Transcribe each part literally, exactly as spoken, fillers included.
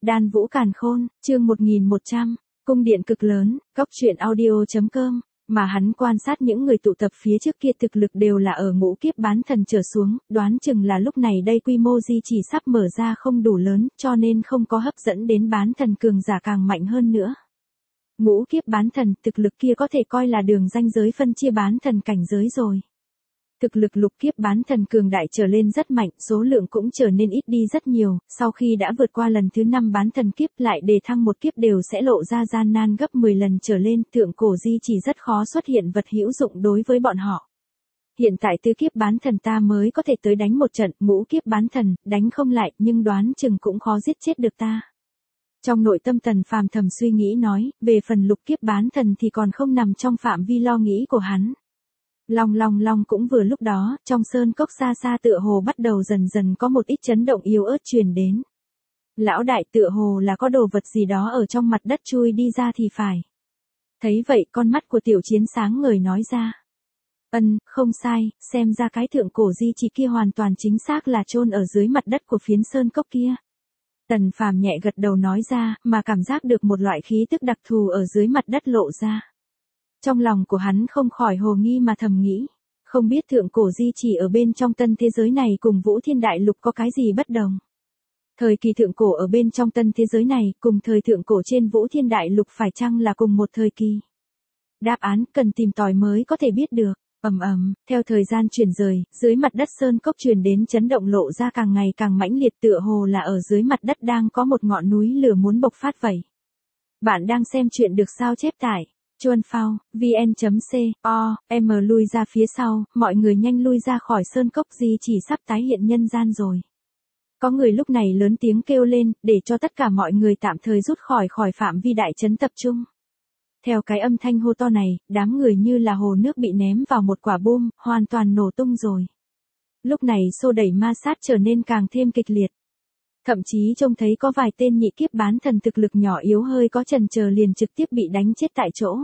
Đan Vũ Càn Khôn, chương một nghìn một trăm, cung điện cực lớn, góc truyện audio.com, mà hắn quan sát những người tụ tập phía trước kia thực lực đều là ở ngũ kiếp bán thần trở xuống, đoán chừng là lúc này đây quy mô di chỉ sắp mở ra không đủ lớn, cho nên không có hấp dẫn đến bán thần cường giả càng mạnh hơn nữa. Ngũ kiếp bán thần, thực lực kia có thể coi là đường ranh giới phân chia bán thần cảnh giới rồi. Thực lực lục kiếp bán thần cường đại trở lên rất mạnh, số lượng cũng trở nên ít đi rất nhiều, sau khi đã vượt qua lần thứ năm bán thần kiếp lại đề thăng một kiếp đều sẽ lộ ra gian nan gấp mười lần trở lên, thượng cổ di chỉ rất khó xuất hiện vật hữu dụng đối với bọn họ. Hiện tại tứ kiếp bán thần ta mới có thể tới đánh một trận, ngũ kiếp bán thần, đánh không lại, nhưng đoán chừng cũng khó giết chết được ta. Trong nội tâm Tần Phàm thầm suy nghĩ nói, về phần lục kiếp bán thần thì còn không nằm trong phạm vi lo nghĩ của hắn. Long long long cũng vừa lúc đó, trong sơn cốc xa xa tựa hồ bắt đầu dần dần có một ít chấn động yếu ớt truyền đến. Lão đại, tựa hồ là có đồ vật gì đó ở trong mặt đất chui đi ra thì phải. Thấy vậy con mắt của Tiểu Chiến sáng ngời nói ra. Ân, không sai, xem ra cái thượng cổ di chỉ kia hoàn toàn chính xác là chôn ở dưới mặt đất của phiến sơn cốc kia. Tần Phàm nhẹ gật đầu nói ra, mà cảm giác được một loại khí tức đặc thù ở dưới mặt đất lộ ra. Trong lòng của hắn không khỏi hồ nghi mà thầm nghĩ, không biết thượng cổ di chỉ ở bên trong tân thế giới này cùng Vũ Thiên Đại Lục có cái gì bất đồng. Thời kỳ thượng cổ ở bên trong tân thế giới này cùng thời thượng cổ trên Vũ Thiên Đại Lục phải chăng là cùng một thời kỳ? Đáp án cần tìm tòi mới có thể biết được. Ầm ầm, theo thời gian chuyển rời, dưới mặt đất sơn cốc truyền đến chấn động lộ ra càng ngày càng mãnh liệt, tựa hồ là ở dưới mặt đất đang có một ngọn núi lửa muốn bộc phát vậy. Bạn đang xem chuyện được sao chép tải Chuan Phao, vn.co, m lui ra phía sau, mọi người nhanh lui ra khỏi sơn cốc di chỉ sắp tái hiện nhân gian rồi. Có người lúc này lớn tiếng kêu lên, để cho tất cả mọi người tạm thời rút khỏi khỏi phạm vi đại trấn tập trung. Theo cái âm thanh hô to này, đám người như là hồ nước bị ném vào một quả bom, hoàn toàn nổ tung rồi. Lúc này xô đẩy ma sát trở nên càng thêm kịch liệt. Thậm chí trông thấy có vài tên nhị kiếp bán thần thực lực nhỏ yếu hơi có chần chờ liền trực tiếp bị đánh chết tại chỗ.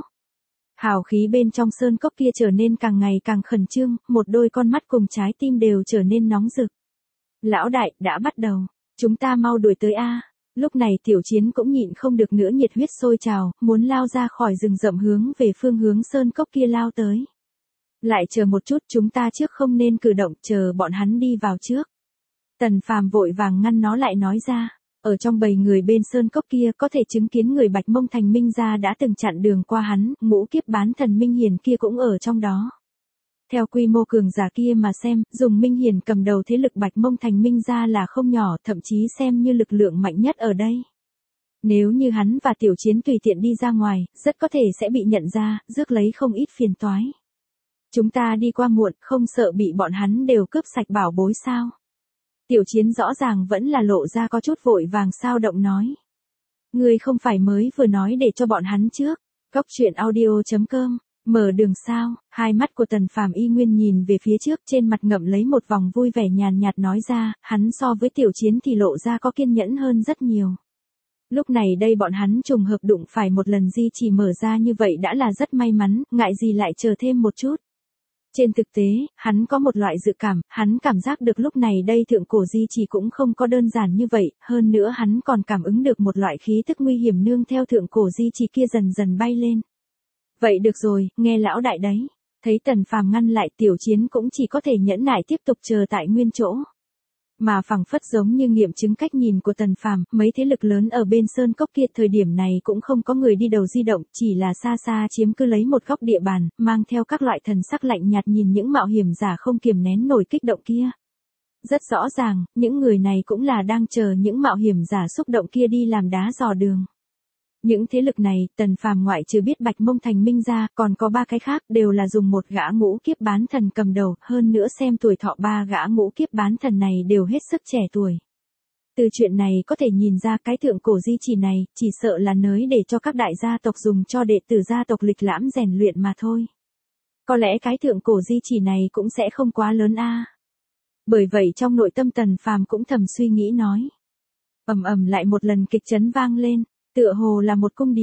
Hào khí bên trong sơn cốc kia trở nên càng ngày càng khẩn trương, một đôi con mắt cùng trái tim đều trở nên nóng rực. Lão đại, đã bắt đầu, chúng ta mau đuổi tới a. Lúc này Tiểu Chiến cũng nhịn không được nữa, nhiệt huyết sôi trào, muốn lao ra khỏi rừng rậm hướng về phương hướng sơn cốc kia lao tới. Lại chờ một chút, chúng ta trước không nên cử động, chờ bọn hắn đi vào trước. Tần Phàm vội vàng ngăn nó lại nói ra, ở trong bầy người bên sơn cốc kia có thể chứng kiến người Bạch Mông Thành Minh gia đã từng chặn đường qua hắn, ngũ kiếp bán thần Minh Hiền kia cũng ở trong đó. Theo quy mô cường giả kia mà xem, dùng Minh Hiền cầm đầu thế lực Bạch Mông Thành Minh gia là không nhỏ, thậm chí xem như lực lượng mạnh nhất ở đây. Nếu như hắn và Tiểu Chiến tùy tiện đi ra ngoài, rất có thể sẽ bị nhận ra, rước lấy không ít phiền toái. Chúng ta đi qua muộn, không sợ bị bọn hắn đều cướp sạch bảo bối sao? Tiểu Chiến rõ ràng vẫn là lộ ra có chút vội vàng sao động nói. Ngươi không phải mới vừa nói để cho bọn hắn trước, góc truyện audio.com. Mở đường sao, hai mắt của Tần Phàm y nguyên nhìn về phía trước, trên mặt ngậm lấy một vòng vui vẻ nhàn nhạt nói ra, hắn so với Tiểu Chiến thì lộ ra có kiên nhẫn hơn rất nhiều. Lúc này đây bọn hắn trùng hợp đụng phải một lần di chỉ mở ra như vậy đã là rất may mắn, ngại gì lại chờ thêm một chút. Trên thực tế, hắn có một loại dự cảm, hắn cảm giác được lúc này đây thượng cổ di chỉ cũng không có đơn giản như vậy, hơn nữa hắn còn cảm ứng được một loại khí tức nguy hiểm nương theo thượng cổ di chỉ kia dần dần bay lên. Vậy được rồi, nghe lão đại đấy. Thấy Tần Phàm ngăn lại, Tiểu Chiến cũng chỉ có thể nhẫn nại tiếp tục chờ tại nguyên chỗ. Mà phẳng phất giống như nghiệm chứng cách nhìn của Tần Phàm, mấy thế lực lớn ở bên sơn cốc kia thời điểm này cũng không có người đi đầu di động, chỉ là xa xa chiếm cứ lấy một góc địa bàn, mang theo các loại thần sắc lạnh nhạt nhìn những mạo hiểm giả không kiềm nén nổi kích động kia. Rất rõ ràng, những người này cũng là đang chờ những mạo hiểm giả xúc động kia đi làm đá dò đường. Những thế lực này, Tần Phàm ngoại trừ biết Bạch Mông Thành Minh gia, còn có ba cái khác, đều là dùng một gã ngũ kiếp bán thần cầm đầu, hơn nữa xem tuổi thọ ba gã ngũ kiếp bán thần này đều hết sức trẻ tuổi. Từ chuyện này có thể nhìn ra cái thượng cổ di chỉ này, chỉ sợ là nới để cho các đại gia tộc dùng cho đệ tử gia tộc lịch lãm rèn luyện mà thôi. Có lẽ cái thượng cổ di chỉ này cũng sẽ không quá lớn a. Bởi vậy trong nội tâm Tần Phàm cũng thầm suy nghĩ nói. Ầm ầm lại một lần kịch chấn vang lên. Tựa hồ là một cung điện,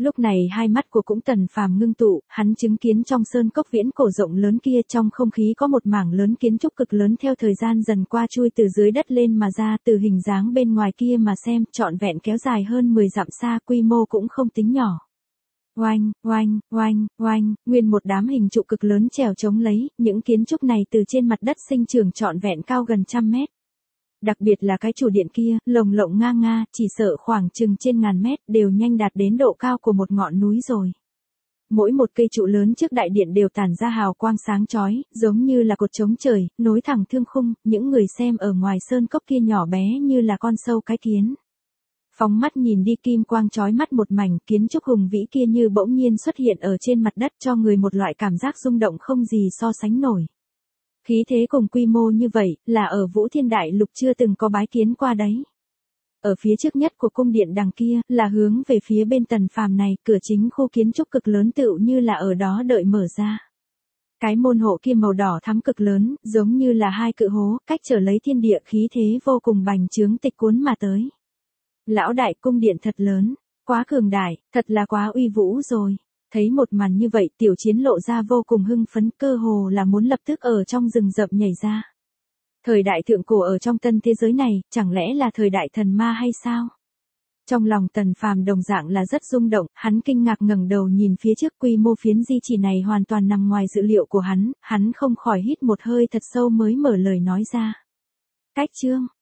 Lúc này hai mắt của cũng Tần Phàm ngưng tụ, hắn chứng kiến trong sơn cốc viễn cổ rộng lớn kia trong không khí có một mảng lớn kiến trúc cực lớn theo thời gian dần qua chui từ dưới đất lên mà ra, từ hình dáng bên ngoài kia mà xem, trọn vẹn kéo dài hơn mười dặm xa, quy mô cũng không tính nhỏ. Oanh, oanh, oanh, oanh, nguyên một đám hình trụ cực lớn trèo chống lấy, những kiến trúc này từ trên mặt đất sinh trưởng trọn vẹn cao gần trăm mét. Đặc biệt là cái chủ điện kia, lồng lộng nga nga, chỉ sợ khoảng chừng trên ngàn mét, đều nhanh đạt đến độ cao của một ngọn núi rồi. Mỗi một cây trụ lớn trước đại điện đều tản ra hào quang sáng chói, giống như là cột chống trời, nối thẳng thương khung, những người xem ở ngoài sơn cốc kia nhỏ bé như là con sâu cái kiến. Phóng mắt nhìn đi kim quang chói mắt một mảnh, kiến trúc hùng vĩ kia như bỗng nhiên xuất hiện ở trên mặt đất cho người một loại cảm giác rung động không gì so sánh nổi. Khí thế cùng quy mô như vậy, là ở Vũ Thiên Đại Lục chưa từng có bái kiến qua đấy. Ở phía trước nhất của cung điện đằng kia, là hướng về phía bên Tần Phàm này, cửa chính khu kiến trúc cực lớn tựu như là ở đó đợi mở ra. Cái môn hộ kia màu đỏ thắm cực lớn, giống như là hai cự hố, cách trở lấy thiên địa, khí thế vô cùng bành trướng tịch cuốn mà tới. Lão đại, cung điện thật lớn, quá cường đại, thật là quá uy vũ rồi. Thấy một màn như vậy, Tiểu Chiến lộ ra vô cùng hưng phấn, cơ hồ là muốn lập tức ở trong rừng rậm nhảy ra. Thời đại thượng cổ ở trong tân thế giới này, chẳng lẽ là thời đại thần ma hay sao? Trong lòng Tần Phàm đồng dạng là rất rung động, hắn kinh ngạc ngẩng đầu nhìn phía trước, quy mô phiến di chỉ này hoàn toàn nằm ngoài dự liệu của hắn, hắn không khỏi hít một hơi thật sâu mới mở lời nói ra. Cách chương